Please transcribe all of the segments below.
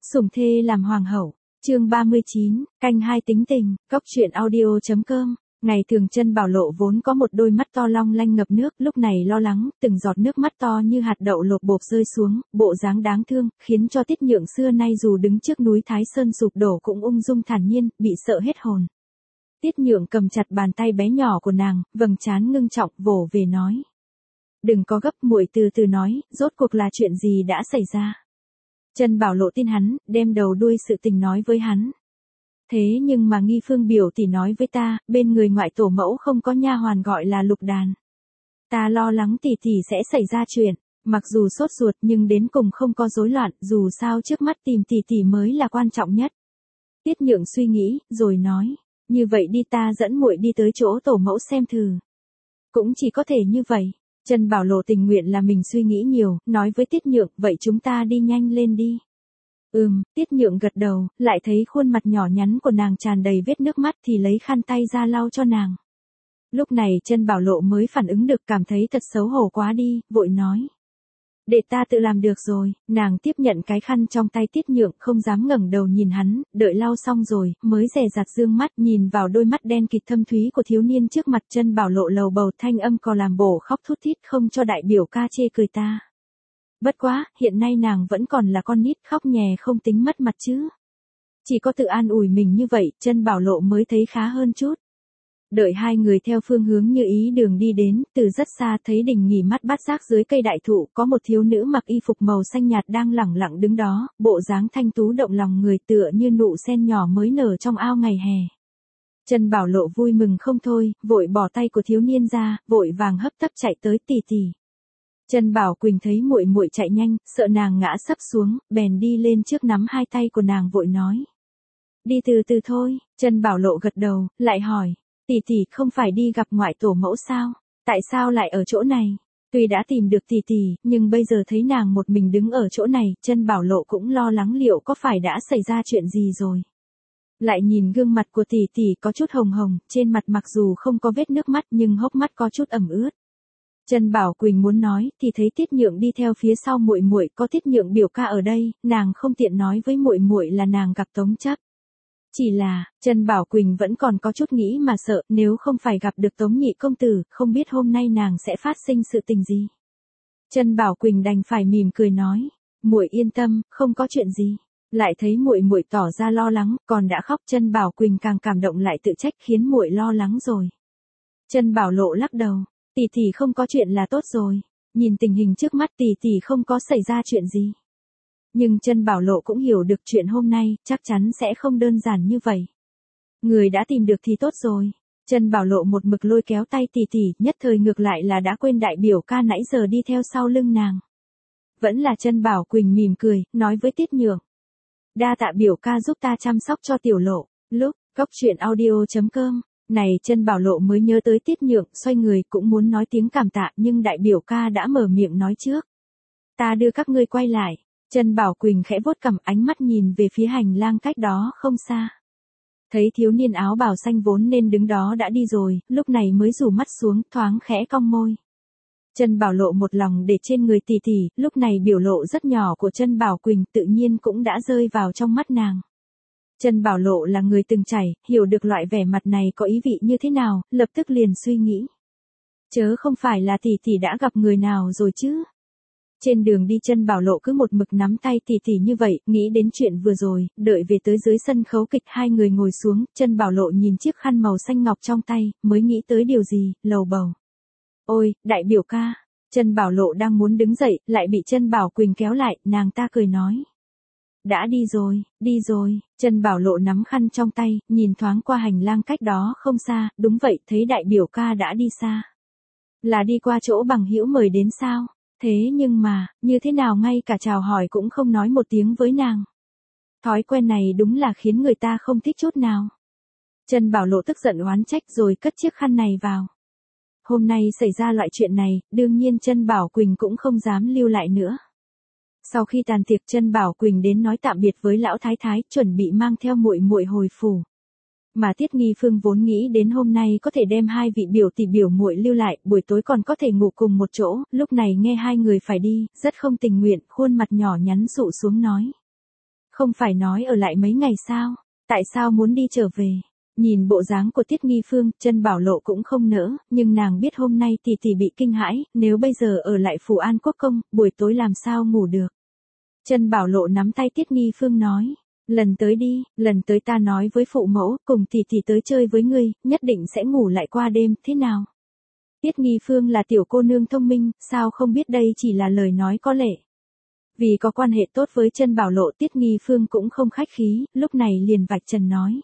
Sủng thê làm hoàng hậu, chương 39, canh hai tính tình, cóc truyện audio.com. Ngày thường Chân Bảo Lộ vốn có một đôi mắt to long lanh ngập nước, lúc này lo lắng, từng giọt nước mắt to như hạt đậu lột bộp rơi xuống, bộ dáng đáng thương, khiến cho Tiết Nhượng xưa nay dù đứng trước núi Thái Sơn sụp đổ cũng ung dung thản nhiên, bị sợ hết hồn. Tiết Nhượng cầm chặt bàn tay bé nhỏ của nàng, vầng trán ngưng trọng, vỗ về nói: "Đừng có gấp, muội từ từ nói, rốt cuộc là chuyện gì đã xảy ra?" Chân Bảo Lộ tin hắn, đem đầu đuôi sự tình nói với hắn. "Thế nhưng mà Nghi Phương biểu tỷ nói với ta, bên người ngoại tổ mẫu không có nha hoàn gọi là Lục Đàn. Ta lo lắng tỷ tỷ sẽ xảy ra chuyện, mặc dù sốt ruột nhưng đến cùng không có rối loạn, dù sao trước mắt tìm tỷ tỷ mới là quan trọng nhất." Tiết Nhượng suy nghĩ, rồi nói: "Như vậy đi, ta dẫn muội đi tới chỗ tổ mẫu xem thử." Cũng chỉ có thể như vậy. Chân Bảo Lộ tình nguyện là mình suy nghĩ nhiều, nói với Tiết Nhượng: "Vậy chúng ta đi nhanh lên đi." Tiết Nhượng gật đầu, lại thấy khuôn mặt nhỏ nhắn của nàng tràn đầy vết nước mắt thì lấy khăn tay ra lau cho nàng. Lúc này Chân Bảo Lộ mới phản ứng được, cảm thấy thật xấu hổ quá đi, vội nói: "Để ta tự làm được rồi." Nàng tiếp nhận cái khăn trong tay Tiết Nhượng, không dám ngẩng đầu nhìn hắn, đợi lau xong rồi, mới dè dặt dương mắt nhìn vào đôi mắt đen kịt thâm thúy của thiếu niên trước mặt. Chân Bảo Lộ lầu bầu, thanh âm có làm bổ khóc thút thít, không cho đại biểu ca chê cười ta. Bất quá, hiện nay nàng vẫn còn là con nít, khóc nhè không tính mất mặt chứ. Chỉ có tự an ủi mình như vậy, Chân Bảo Lộ mới thấy khá hơn chút. Đợi hai người theo phương hướng như ý đường đi đến, từ rất xa thấy đỉnh nghỉ mát bát giác dưới cây đại thụ, có một thiếu nữ mặc y phục màu xanh nhạt đang lẳng lặng đứng đó, bộ dáng thanh tú động lòng người, tựa như nụ sen nhỏ mới nở trong ao ngày hè. Chân Bảo Lộ vui mừng không thôi, vội bỏ tay của thiếu niên ra, vội vàng hấp tấp chạy tới: "Tỷ tỷ." Chân Bảo Quỳnh thấy muội muội chạy nhanh, sợ nàng ngã sấp xuống, bèn đi lên trước nắm hai tay của nàng vội nói: "Đi từ từ thôi." Chân Bảo Lộ gật đầu, lại hỏi: "Tỷ tỷ không phải đi gặp ngoại tổ mẫu sao? Tại sao lại ở chỗ này?" Tuy đã tìm được tỷ tỷ, nhưng bây giờ thấy nàng một mình đứng ở chỗ này, Chân Bảo Lộ cũng lo lắng liệu có phải đã xảy ra chuyện gì rồi. Lại nhìn gương mặt của tỷ tỷ có chút hồng hồng, trên mặt mặc dù không có vết nước mắt nhưng hốc mắt có chút ẩm ướt. Chân Bảo Quỳnh muốn nói thì thấy Tiết Nhượng đi theo phía sau muội muội, có Tiết Nhượng biểu ca ở đây, nàng không tiện nói với muội muội là nàng gặp Tống Chấp. Chỉ là, Chân Bảo Quỳnh vẫn còn có chút nghĩ mà sợ, nếu không phải gặp được Tống nhị công tử, không biết hôm nay nàng sẽ phát sinh sự tình gì. Chân Bảo Quỳnh đành phải mỉm cười nói: "Muội yên tâm, không có chuyện gì." Lại thấy muội muội tỏ ra lo lắng, còn đã khóc, Chân Bảo Quỳnh càng cảm động, lại tự trách khiến muội lo lắng rồi. Chân Bảo Lộ lắc đầu: "Tỷ tỷ không có chuyện là tốt rồi, nhìn tình hình trước mắt tỷ tỷ không có xảy ra chuyện gì." Nhưng Chân Bảo Lộ cũng hiểu được chuyện hôm nay, chắc chắn sẽ không đơn giản như vậy. Người đã tìm được thì tốt rồi. Chân Bảo Lộ một mực lôi kéo tay tỷ tỷ, nhất thời ngược lại là đã quên đại biểu ca nãy giờ đi theo sau lưng nàng. Vẫn là Chân Bảo Quỳnh mỉm cười, nói với Tiết Nhượng: "Đa tạ biểu ca giúp ta chăm sóc cho tiểu Lộ." Lúc, cóc truyện audio.com. Này Chân Bảo Lộ mới nhớ tới Tiết Nhượng, xoay người cũng muốn nói tiếng cảm tạ, nhưng đại biểu ca đã mở miệng nói trước: "Ta đưa các ngươi quay lại." Chân Bảo Quỳnh khẽ vuốt cằm, ánh mắt nhìn về phía hành lang cách đó không xa. Thấy thiếu niên áo bào xanh vốn nên đứng đó đã đi rồi, lúc này mới rủ mắt xuống, thoáng khẽ cong môi. Chân Bảo Lộ một lòng để trên người tỷ tỷ, lúc này biểu lộ rất nhỏ của Chân Bảo Quỳnh tự nhiên cũng đã rơi vào trong mắt nàng. Chân Bảo Lộ là người từng trải, hiểu được loại vẻ mặt này có ý vị như thế nào, lập tức liền suy nghĩ: chớ không phải là tỷ tỷ đã gặp người nào rồi chứ? Trên đường đi Chân Bảo Lộ cứ một mực nắm tay tỷ tỷ như vậy, nghĩ đến chuyện vừa rồi, đợi về tới dưới sân khấu kịch hai người ngồi xuống, Chân Bảo Lộ nhìn chiếc khăn màu xanh ngọc trong tay, mới nghĩ tới điều gì, lầu bầu: "Ôi, đại biểu ca." Chân Bảo Lộ đang muốn đứng dậy, lại bị Chân Bảo Quỳnh kéo lại, nàng ta cười nói: "Đã đi rồi, đi rồi." Chân Bảo Lộ nắm khăn trong tay, nhìn thoáng qua hành lang cách đó không xa, đúng vậy, thấy đại biểu ca đã đi xa. Là đi qua chỗ bằng hữu mời đến sao? Thế nhưng mà, như thế nào ngay cả chào hỏi cũng không nói một tiếng với nàng. Thói quen này đúng là khiến người ta không thích chút nào. Chân Bảo Lộ tức giận oán trách rồi cất chiếc khăn này vào. Hôm nay xảy ra loại chuyện này, đương nhiên Chân Bảo Quỳnh cũng không dám lưu lại nữa. Sau khi tàn tiệc, Chân Bảo Quỳnh đến nói tạm biệt với lão thái thái, chuẩn bị mang theo muội muội hồi phủ. Mà Tiết Nghi Phương vốn nghĩ đến hôm nay có thể đem hai vị biểu tỷ biểu muội lưu lại, buổi tối còn có thể ngủ cùng một chỗ, lúc này nghe hai người phải đi, rất không tình nguyện, khuôn mặt nhỏ nhắn sụ xuống nói: Không phải nói ở lại mấy ngày sao? Tại sao muốn đi trở về? Nhìn bộ dáng của Tiết Nghi Phương, Chân Bảo Lộ cũng không nỡ, nhưng nàng biết hôm nay tỷ tỷ bị kinh hãi, nếu bây giờ ở lại Phù An Quốc Công, buổi tối làm sao ngủ được. Chân Bảo Lộ nắm tay Tiết Nghi Phương nói, lần tới đi, lần tới ta nói với phụ mẫu, cùng tỷ tỷ tới chơi với ngươi, nhất định sẽ ngủ lại qua đêm, thế nào? Tiết Nghi Phương là tiểu cô nương thông minh, sao không biết đây chỉ là lời nói có lệ. Vì có quan hệ tốt với Chân Bảo Lộ, Tiết Nghi Phương cũng không khách khí, lúc này liền vạch trần nói.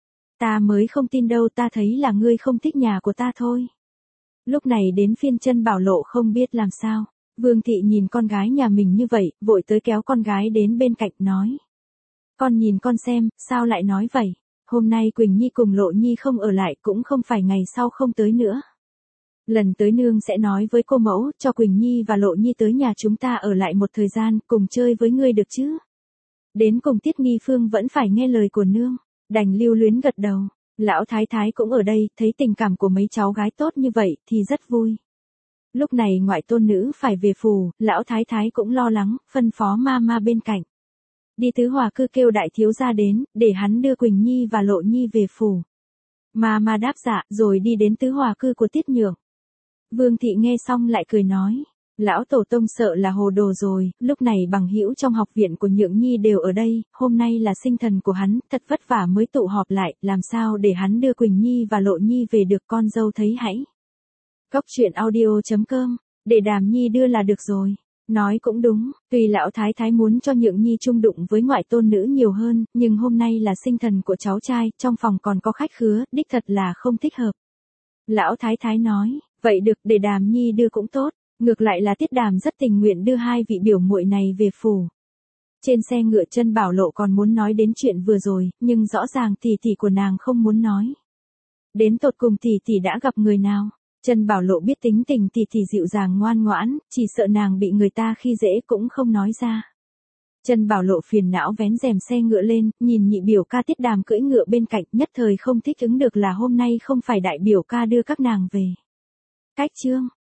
Ta mới không tin đâu, ta thấy là ngươi không thích nhà của ta thôi. Lúc này đến phiên Chân Bảo Lộ không biết làm sao. Vương thị nhìn con gái nhà mình như vậy, vội tới kéo con gái đến bên cạnh nói. Con nhìn con xem, sao lại nói vậy? Hôm nay Quỳnh Nhi cùng Lộ Nhi không ở lại, cũng không phải ngày sau không tới nữa. Lần tới nương sẽ nói với cô mẫu, cho Quỳnh Nhi và Lộ Nhi tới nhà chúng ta ở lại một thời gian, cùng chơi với ngươi được chứ? Đến cùng Tiết Nghi Phương vẫn phải nghe lời của nương, đành lưu luyến gật đầu. Lão thái thái cũng ở đây, thấy tình cảm của mấy cháu gái tốt như vậy, thì rất vui. Lúc này ngoại tôn nữ phải về phủ, lão thái thái cũng lo lắng, phân phó ma bên cạnh. Đi Tứ Hòa Cư kêu đại thiếu gia đến, để hắn đưa Quỳnh Nhi và Lộ Nhi về phủ. Ma đáp dạ, rồi đi đến Tứ Hòa Cư của Tiết Nhượng. Vương thị nghe xong lại cười nói, lão tổ tông sợ là hồ đồ rồi, lúc này bằng hữu trong học viện của Nhượng Nhi đều ở đây, hôm nay là sinh thần của hắn, thật vất vả mới tụ họp lại, làm sao để hắn đưa Quỳnh Nhi và Lộ Nhi về được, con dâu thấy hãy. Góc truyện audio.com, để Đàm Nhi đưa là được rồi. Nói cũng đúng, tuy lão thái thái muốn cho Nhượng Nhi chung đụng với ngoại tôn nữ nhiều hơn, nhưng hôm nay là sinh thần của cháu trai, trong phòng còn có khách khứa, đích thật là không thích hợp. Lão thái thái nói, vậy được, để Đàm Nhi đưa cũng tốt, ngược lại là Tiết Đàm rất tình nguyện đưa hai vị biểu muội này về phủ. Trên xe ngựa Chân Bảo Lộ còn muốn nói đến chuyện vừa rồi, nhưng rõ ràng tỷ tỷ của nàng không muốn nói. Đến tột cùng tỷ tỷ đã gặp người nào? Chân Bảo Lộ biết tính tình tỷ tỷ dịu dàng ngoan ngoãn, chỉ sợ nàng bị người ta khi dễ cũng không nói ra. Chân Bảo Lộ phiền não vén rèm xe ngựa lên, nhìn nhị biểu ca Tiết Đàm cưỡi ngựa bên cạnh, nhất thời không thích ứng được là hôm nay không phải đại biểu ca đưa các nàng về. Cách chương